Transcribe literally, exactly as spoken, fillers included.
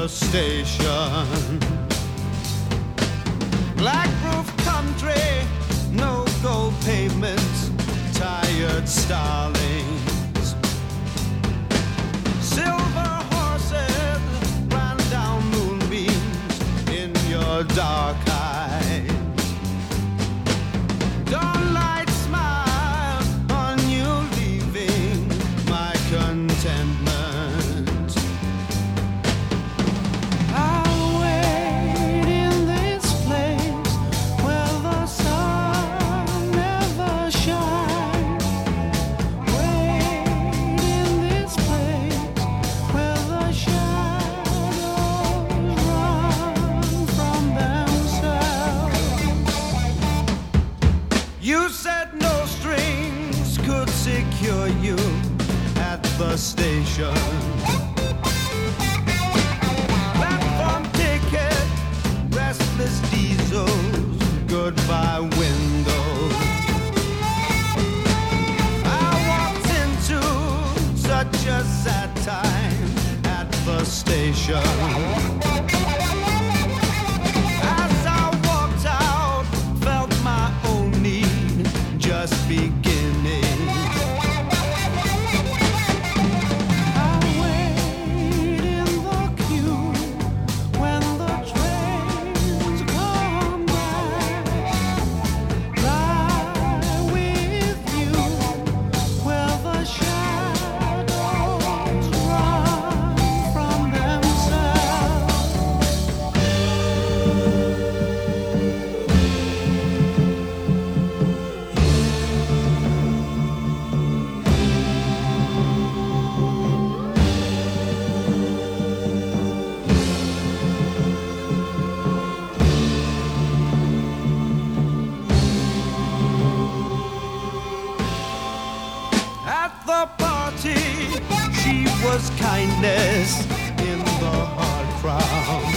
the station. Black roof country, no gold pavements, tired starlings. Silver horses ran down moonbeams in your dark eyes. Dawnlight smile on you leaving my contentment. I'll wait in this place where the sun never shines. Wait in this place where the shadows run from themselves. You said no strings could secure you at the station. Platform ticket, restless diesels, goodbye windows. I walked into such a sad time at the station. As I walked out, felt my own need just beginning. I wait in the queue when the trains come back. Lie with you where the shadows run from themselves. At the party, she was kindness in the hard crowd.